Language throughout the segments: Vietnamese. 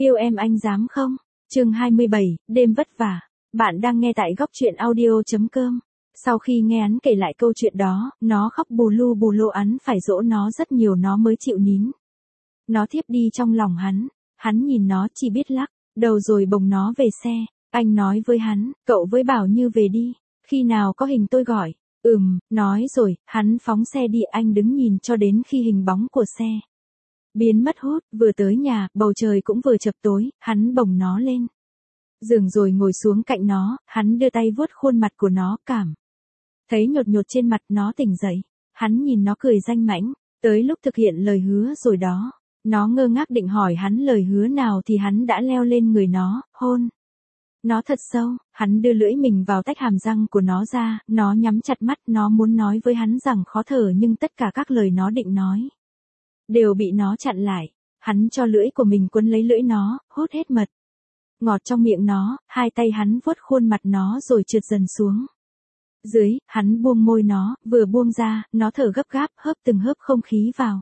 Yêu em anh dám không? Chương 27, đêm vất vả. Bạn đang nghe tại góc truyện audio.com. Sau khi nghe hắn kể lại câu chuyện đó, nó khóc bù lu hắn phải dỗ nó rất nhiều nó mới chịu nín. Nó thiếp đi trong lòng hắn nhìn nó chỉ biết lắc đầu rồi bồng nó về xe. Anh nói với hắn, cậu với Bảo Như về đi, khi nào có hình tôi gọi. Nói rồi, hắn phóng xe đi. Anh đứng nhìn cho đến khi hình bóng của xe biến mất hút, vừa tới nhà, bầu trời cũng vừa chập tối, hắn bồng nó lên giường rồi ngồi xuống cạnh nó, hắn đưa tay vuốt khuôn mặt của nó, cảm thấy nhột nhột trên mặt. Nó tỉnh dậy, hắn nhìn nó cười danh mãnh, tới lúc thực hiện lời hứa rồi đó. Nó ngơ ngác định hỏi hắn lời hứa nào thì hắn đã leo lên người nó, hôn nó thật sâu. Hắn đưa lưỡi mình vào tách hàm răng của nó ra, nó nhắm chặt mắt. Nó muốn nói với hắn rằng khó thở nhưng tất cả các lời nó định nói đều bị nó chặn lại. Hắn cho lưỡi của mình quấn lấy lưỡi nó, hút hết mật ngọt trong miệng nó, hai tay hắn vuốt khuôn mặt nó rồi trượt dần xuống dưới. Hắn buông môi nó, vừa buông ra, nó thở gấp gáp, hớp từng hớp không khí vào.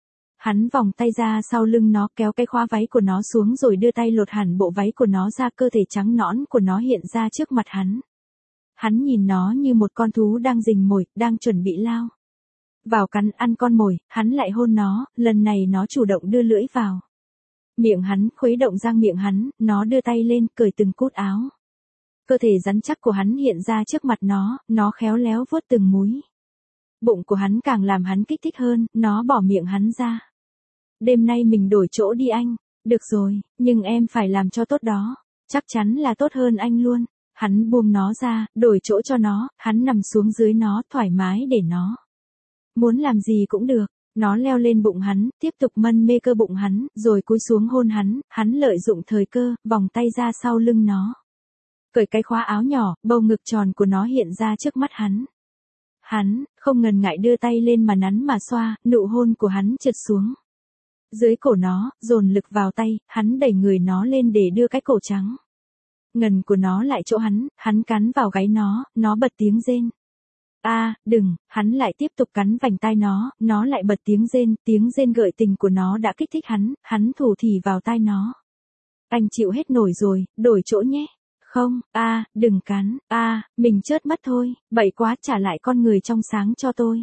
Hắn vòng tay ra sau lưng nó, kéo cái khóa váy của nó xuống rồi đưa tay lột hẳn bộ váy của nó ra. Cơ thể trắng nõn của nó hiện ra trước mặt hắn. Hắn nhìn nó như một con thú đang rình mồi, đang chuẩn bị lao vào cắn ăn con mồi. Hắn lại hôn nó, lần này nó chủ động đưa lưỡi vào miệng hắn, khuấy động răng miệng hắn. Nó đưa tay lên, cởi từng cúc áo. Cơ thể rắn chắc của hắn hiện ra trước mặt nó khéo léo vuốt từng múi bụng của hắn, càng làm hắn kích thích hơn. Nó bỏ miệng hắn ra. Đêm nay mình đổi chỗ đi anh. Được rồi, nhưng em phải làm cho tốt đó. Chắc chắn là tốt hơn anh luôn. Hắn buông nó ra, đổi chỗ cho nó, hắn nằm xuống dưới nó, thoải mái để nó muốn làm gì cũng được. Nó leo lên bụng hắn, tiếp tục mân mê cơ bụng hắn, rồi cúi xuống hôn hắn. Hắn lợi dụng thời cơ, vòng tay ra sau lưng nó, cởi cái khóa áo nhỏ, bầu ngực tròn của nó hiện ra trước mắt hắn. Hắn không ngần ngại đưa tay lên mà nắn mà xoa, nụ hôn của hắn trượt xuống dưới cổ nó, dồn lực vào tay. Hắn đẩy người nó lên để đưa cái cổ trắng ngần của nó lại chỗ hắn cắn vào gáy nó bật tiếng rên. Đừng. Hắn lại tiếp tục cắn vành tai nó lại bật tiếng rên gợi tình của nó đã kích thích hắn thủ thỉ vào tai nó. Anh chịu hết nổi rồi, đổi chỗ nhé. Không, đừng cắn, mình chớt mắt thôi, bậy quá, trả lại con người trong sáng cho tôi.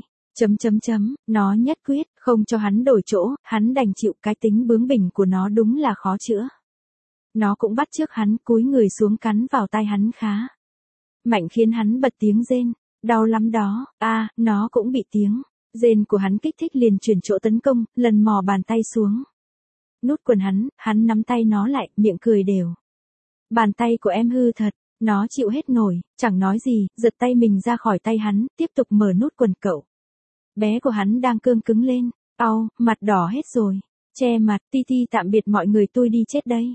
Nó nhất quyết, không cho hắn đổi chỗ, hắn đành chịu. Cái tính bướng bỉnh của nó đúng là khó chữa. Nó cũng bắt chước hắn, cúi người xuống cắn vào tai hắn khá mạnh khiến hắn bật tiếng rên. Đau lắm đó. Nó cũng bị tiếng rên của hắn kích thích, liền chuyển chỗ tấn công, lần mò bàn tay xuống nút quần hắn nắm tay nó lại, miệng cười đều. Bàn tay của em hư thật. Nó chịu hết nổi, chẳng nói gì, giật tay mình ra khỏi tay hắn, tiếp tục mở nút quần cậu bé của hắn đang cương cứng lên. Mặt đỏ hết rồi. Che mặt. Ti tạm biệt mọi người, tôi đi chết đây.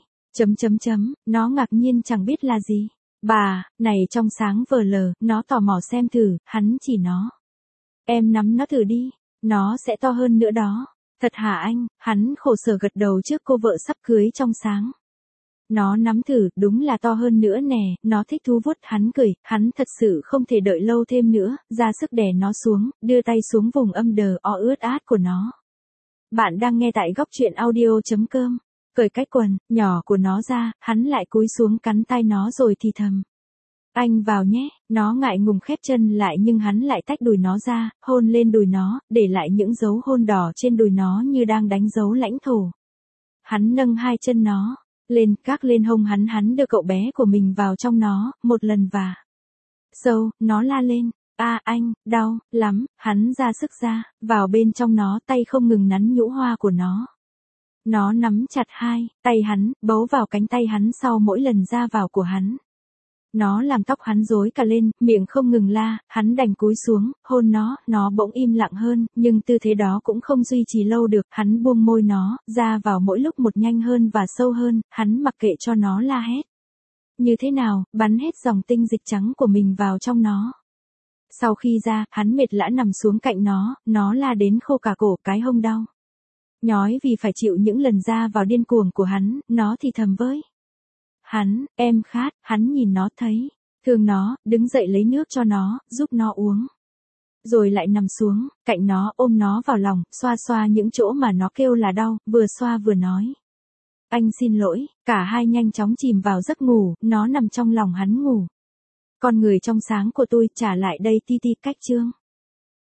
Nó ngạc nhiên chẳng biết là gì. Bà, này trong sáng vờ lờ, nó tò mò xem thử, hắn chỉ nó. Em nắm nó thử đi, nó sẽ to hơn nữa đó. Thật hả anh? Hắn khổ sở gật đầu trước cô vợ sắp cưới trong sáng. Nó nắm thử, đúng là to hơn nữa nè. Nó thích thú vuốt. Hắn cười, hắn thật sự không thể đợi lâu thêm nữa, ra sức đè nó xuống, đưa tay xuống vùng âm đờ o ướt át của nó. Bạn đang nghe tại góc truyện audio.com. Cởi cái quần nhỏ của nó ra, hắn lại cúi xuống cắn tai nó rồi thì thầm. Anh vào nhé. Nó ngại ngùng khép chân lại nhưng hắn lại tách đùi nó ra, hôn lên đùi nó, để lại những dấu hôn đỏ trên đùi nó như đang đánh dấu lãnh thổ. Hắn nâng hai chân nó lên, gác lên hông hắn đưa cậu bé của mình vào trong nó, một lần và sâu. Nó la lên. Anh, đau lắm. Hắn ra sức ra, vào bên trong nó, tay không ngừng nắn nhũ hoa của nó. Nó nắm chặt hai tay hắn, bấu vào cánh tay hắn sau mỗi lần ra vào của hắn. Nó làm tóc hắn rối cả lên, miệng không ngừng la. Hắn đành cúi xuống, hôn nó bỗng im lặng hơn, nhưng tư thế đó cũng không duy trì lâu được. Hắn buông môi nó, ra vào mỗi lúc một nhanh hơn và sâu hơn, hắn mặc kệ cho nó la hét như thế nào, bắn hết dòng tinh dịch trắng của mình vào trong nó. Sau khi ra, hắn mệt lả nằm xuống cạnh nó la đến khô cả cổ, cái hông đau nhói vì phải chịu những lần ra vào điên cuồng của hắn. Nó thì thầm với hắn, em khát. Hắn nhìn nó thấy thương nó, đứng dậy lấy nước cho nó, giúp nó uống. Rồi lại nằm xuống cạnh nó, ôm nó vào lòng, xoa xoa những chỗ mà nó kêu là đau, vừa xoa vừa nói. Anh xin lỗi, cả hai nhanh chóng chìm vào giấc ngủ, nó nằm trong lòng hắn ngủ. Con người trong sáng của tôi trả lại đây ti ti cách chương.